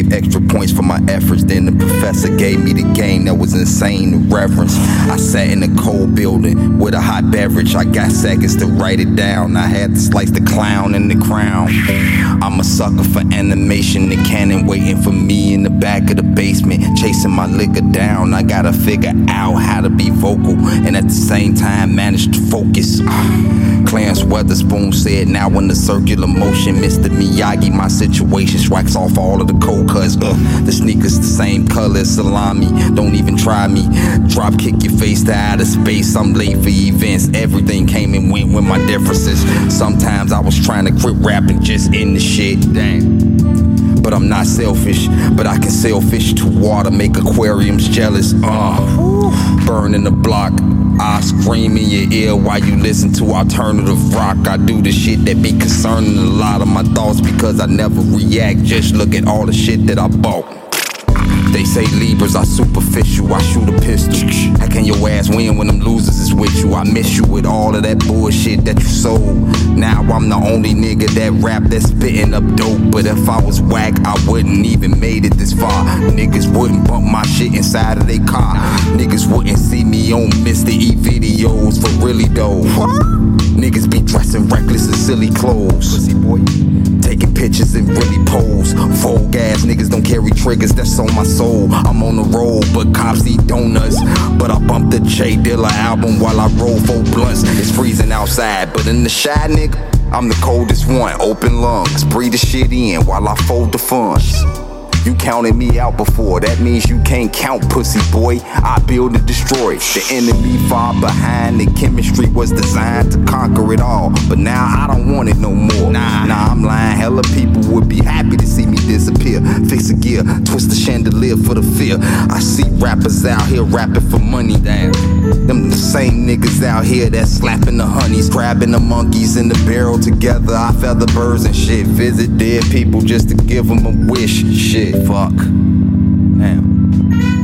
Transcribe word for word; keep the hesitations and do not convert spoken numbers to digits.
extra points for my efforts. Then the professor gave me the game that was insane, the reverence. I sat in a cold building with a hot beverage. I got seconds to write it down. I had to slice the clown in the crown. I'm a sucker for animation, the cannon waiting for me in the back of the basement, chasing my liquor down. I gotta figure out how to be vocal and at the same time manage to focus. Clarence Weatherspoon said, now in the circular motion, Mister Miyagi, my situation strikes off all of the cold cuts. Uh, the sneakers the same color as salami, don't even try me. Drop kick your face to outer space, I'm late for events. Everything came and went with my differences. Sometimes I was trying to quit rapping, just in the shit, damn. But I'm not selfish, but I can sell fish to water, make aquariums jealous. Uh, burning the block, I scream in your ear while you listen to alternative rock. I do the shit that be concerning a lot of my thoughts because I never react. Just look at all the shit that I bought. They say Libras are superficial, I shoot a pistol. How can your ass win when them losers is with you? I miss you with all of that bullshit that you sold. Now I'm the only nigga that rap that's spitting up dope. But if I was whack, I wouldn't even made it this far. Niggas wouldn't bump my shit inside of their car. Niggas wouldn't see me on Mister E videos for really though. Niggas be dressing reckless in silly clothes. Pussy boy. Taking pictures and really pose. Vogue ass niggas don't carry triggers, that's on my soul. I'm on the road, but cops eat donuts. But I bump the J Dilla album while I roll four blunts. It's freezing outside, but in the shy nigga, I'm the coldest one. Open lungs, breathe the shit in while I fold the funds. You counted me out before, that means you can't count, pussy boy. I build and destroy. The enemy far behind, the chemistry was designed to conquer it all. But now I don't want it no more. Nah, nah, I'm lying, hella people would be happy to see me disappear. Fix a gear, twist the chandelier for the fear. I see rappers out here rapping for money, damn. Them the same niggas out here that slapping the honeys, grabbing the monkeys in the barrel together. I feather birds and shit, visit dead people just to give them a wish, shit. Fuck. Damn.